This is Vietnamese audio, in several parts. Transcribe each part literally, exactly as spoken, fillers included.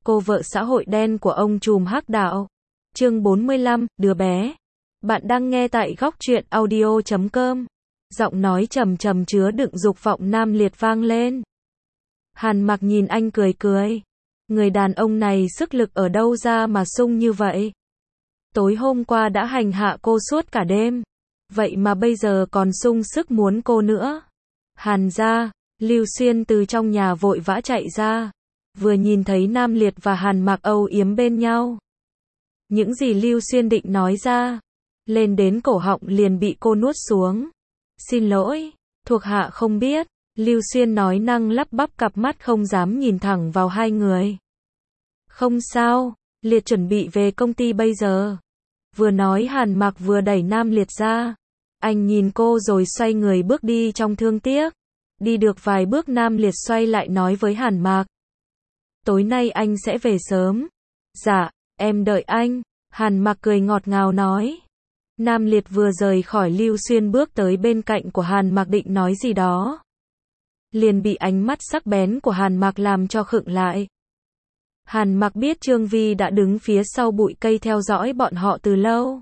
cô vợ xã hội đen của ông trùm hắc đạo. Chương bốn mươi lăm, đứa bé. Bạn đang nghe tại góc truyện audio chấm com. Giọng nói trầm trầm chứa đựng dục vọng nam liệt vang lên. Hàn Mặc nhìn anh cười cười. Người đàn ông này sức lực ở đâu ra mà sung như vậy? Tối hôm qua đã hành hạ cô suốt cả đêm. Vậy mà bây giờ còn sung sức muốn cô nữa. Hàn gia, Lưu Xuyên từ trong nhà vội vã chạy ra. Vừa nhìn thấy Nam Liệt và Hàn Mặc âu yếm bên nhau. Những gì Lưu Xuyên định nói ra, lên đến cổ họng liền bị cô nuốt xuống. Xin lỗi, thuộc hạ không biết. Lưu Xuyên nói năng lắp bắp, cặp mắt không dám nhìn thẳng vào hai người. Không sao, Liệt chuẩn bị về công ty bây giờ. Vừa nói Hàn Mặc vừa đẩy Nam Liệt ra. Anh nhìn cô rồi xoay người bước đi trong thương tiếc. Đi được vài bước Nam Liệt xoay lại nói với Hàn Mặc. Tối nay anh sẽ về sớm. Dạ, em đợi anh. Hàn Mặc cười ngọt ngào nói. Nam Liệt vừa rời khỏi Lưu Xuyên bước tới bên cạnh của Hàn Mặc định nói gì đó. Liền bị ánh mắt sắc bén của Hàn Mặc làm cho khựng lại. Hàn Mặc biết Trương Vi đã đứng phía sau bụi cây theo dõi bọn họ từ lâu.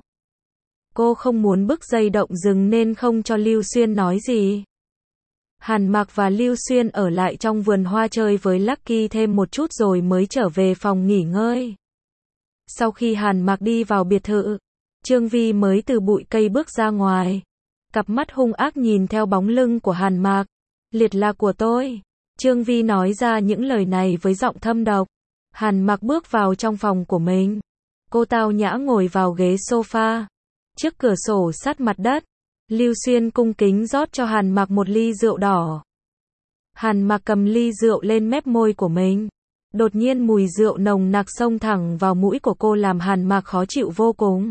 Cô không muốn bứt dây động rừng nên không cho Lưu Xuyên nói gì. Hàn Mặc và Lưu Xuyên ở lại trong vườn hoa chơi với Lucky thêm một chút rồi mới trở về phòng nghỉ ngơi. Sau khi Hàn Mặc đi vào biệt thự, Trương Vi mới từ bụi cây bước ra ngoài. Cặp mắt hung ác nhìn theo bóng lưng của Hàn Mặc. Liệt là của tôi. Trương Vi nói ra những lời này với giọng thâm độc. Hàn Mặc bước vào trong phòng của mình. Cô tao nhã ngồi vào ghế sofa. Trước cửa sổ sát mặt đất. Lưu Xuyên cung kính rót cho Hàn Mặc một ly rượu đỏ. Hàn Mặc cầm ly rượu lên mép môi của mình. Đột nhiên mùi rượu nồng nặc xông thẳng vào mũi của cô làm Hàn Mặc khó chịu vô cùng.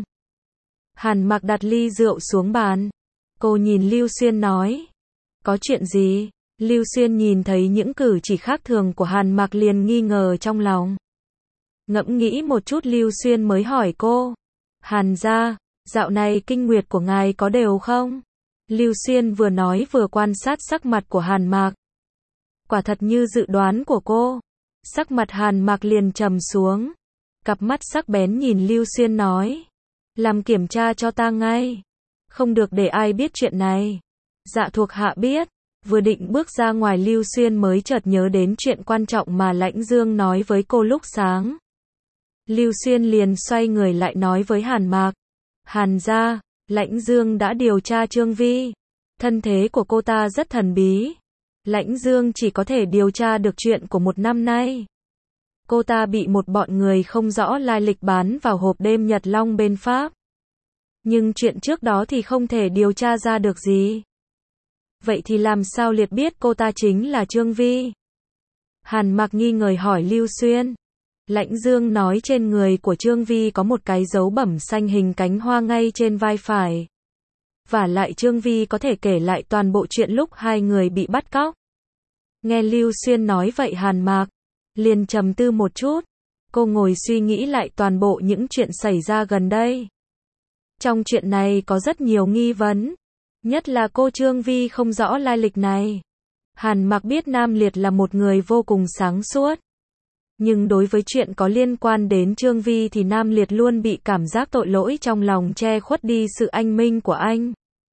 Hàn Mặc đặt ly rượu xuống bàn. Cô nhìn Lưu Xuyên nói. Có chuyện gì? Lưu Xuyên nhìn thấy những cử chỉ khác thường của Hàn Mặc liền nghi ngờ trong lòng. Ngẫm nghĩ một chút Lưu Xuyên mới hỏi cô. Hàn gia, dạo này kinh nguyệt của ngài có đều không? Lưu Xuyên vừa nói vừa quan sát sắc mặt của Hàn Mặc. Quả thật như dự đoán của cô. Sắc mặt Hàn Mặc liền trầm xuống. Cặp mắt sắc bén nhìn Lưu Xuyên nói. Làm kiểm tra cho ta ngay. Không được để ai biết chuyện này. Dạ thuộc hạ biết. Vừa định bước ra ngoài Lưu Xuyên mới chợt nhớ đến chuyện quan trọng mà Lãnh Dương nói với cô lúc sáng. Lưu Xuyên liền xoay người lại nói với Hàn Mặc. Hàn gia, Lãnh Dương đã điều tra Trương Vi. Thân thế của cô ta rất thần bí. Lãnh Dương chỉ có thể điều tra được chuyện của một năm nay. Cô ta bị một bọn người không rõ lai lịch bán vào hộp đêm Nhật Long bên Pháp. Nhưng chuyện trước đó thì không thể điều tra ra được gì. Vậy thì làm sao Liệt biết cô ta chính là Trương Vi? Hàn Mặc nghi ngờ hỏi Lưu Xuyên. Lãnh Dương nói trên người của Trương Vi có một cái dấu bẩm xanh hình cánh hoa ngay trên vai phải. Và lại Trương Vi có thể kể lại toàn bộ chuyện lúc hai người bị bắt cóc. Nghe Lưu Xuyên nói vậy Hàn Mặc liền trầm tư một chút. Cô ngồi suy nghĩ lại toàn bộ những chuyện xảy ra gần đây. Trong chuyện này có rất nhiều nghi vấn. Nhất là cô Trương Vi không rõ lai lịch này. Hàn Mặc biết Nam Liệt là một người vô cùng sáng suốt. Nhưng đối với chuyện có liên quan đến Trương Vi thì Nam Liệt luôn bị cảm giác tội lỗi trong lòng che khuất đi sự anh minh của anh.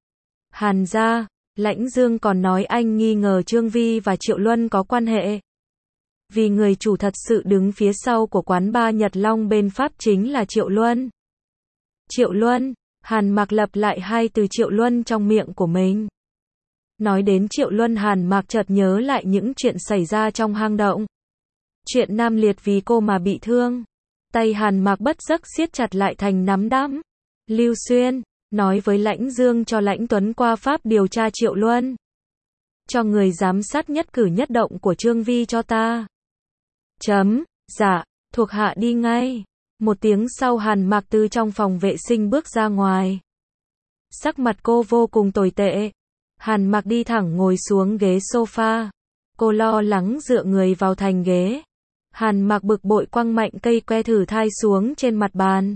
Hàn gia, Lãnh Dương còn nói anh nghi ngờ Trương Vi và Triệu Luân có quan hệ. Vì người chủ thật sự đứng phía sau của quán bar Nhật Long bên Pháp chính là Triệu Luân. Triệu Luân, Hàn Mặc lặp lại hai từ Triệu Luân trong miệng của mình. Nói đến Triệu Luân Hàn Mặc chợt nhớ lại những chuyện xảy ra trong hang động. Chuyện Nam Liệt vì cô mà bị thương. Tay Hàn Mặc bất giấc siết chặt lại thành nắm đấm. Lưu Xuyên, nói với Lãnh Dương cho Lãnh Tuấn qua Pháp điều tra Triệu Luân. Cho người giám sát nhất cử nhất động của Trương Vi cho ta. Chấm, dạ, thuộc hạ đi ngay. Một tiếng sau Hàn Mặc từ trong phòng vệ sinh bước ra ngoài. Sắc mặt cô vô cùng tồi tệ. Hàn Mặc đi thẳng ngồi xuống ghế sofa. Cô lo lắng dựa người vào thành ghế. Hàn Mặc bực bội quăng mạnh cây que thử thai xuống trên mặt bàn.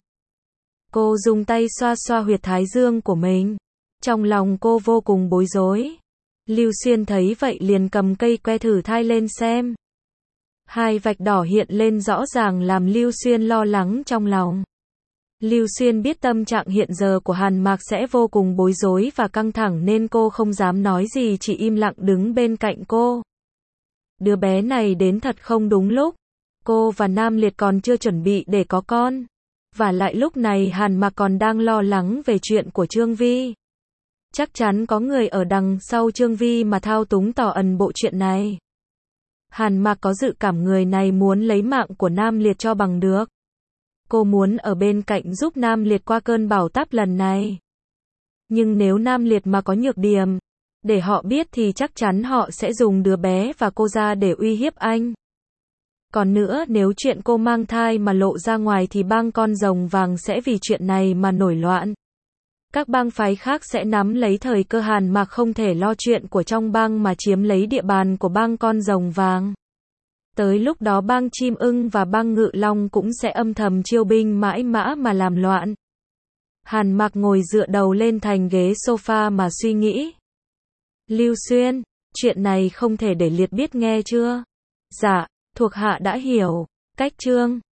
Cô dùng tay xoa xoa huyệt thái dương của mình. Trong lòng cô vô cùng bối rối. Lưu Xuyên thấy vậy liền cầm cây que thử thai lên xem. Hai vạch đỏ hiện lên rõ ràng làm Lưu Xuyên lo lắng trong lòng. Lưu Xuyên biết tâm trạng hiện giờ của Hàn Mạc sẽ vô cùng bối rối và căng thẳng nên cô không dám nói gì, chỉ im lặng đứng bên cạnh cô. Đứa bé này đến thật không đúng lúc. Cô và Nam Liệt còn chưa chuẩn bị để có con. Và lại lúc này Hàn Mạc còn đang lo lắng về chuyện của Trương Vi. Chắc chắn có người ở đằng sau Trương Vi mà thao túng tỏ ẩn bộ chuyện này. Hàn Mạc có dự cảm người này muốn lấy mạng của Nam Liệt cho bằng được. Cô muốn ở bên cạnh giúp Nam Liệt qua cơn bão táp lần này. Nhưng nếu Nam Liệt mà có nhược điểm, để họ biết thì chắc chắn họ sẽ dùng đứa bé và cô ra để uy hiếp anh. Còn nữa, nếu chuyện cô mang thai mà lộ ra ngoài thì bang con rồng vàng sẽ vì chuyện này mà nổi loạn. Các bang phái khác sẽ nắm lấy thời cơ, Hàn Mạc không thể lo chuyện của trong bang mà chiếm lấy địa bàn của bang con rồng vàng. Tới lúc đó bang chim ưng và bang ngự long cũng sẽ âm thầm chiêu binh mãi mã mà làm loạn. Hàn Mạc ngồi dựa đầu lên thành ghế sofa mà suy nghĩ. Lưu Xuyên, chuyện này không thể để Liệt biết nghe chưa? Dạ, thuộc hạ đã hiểu. Cách chương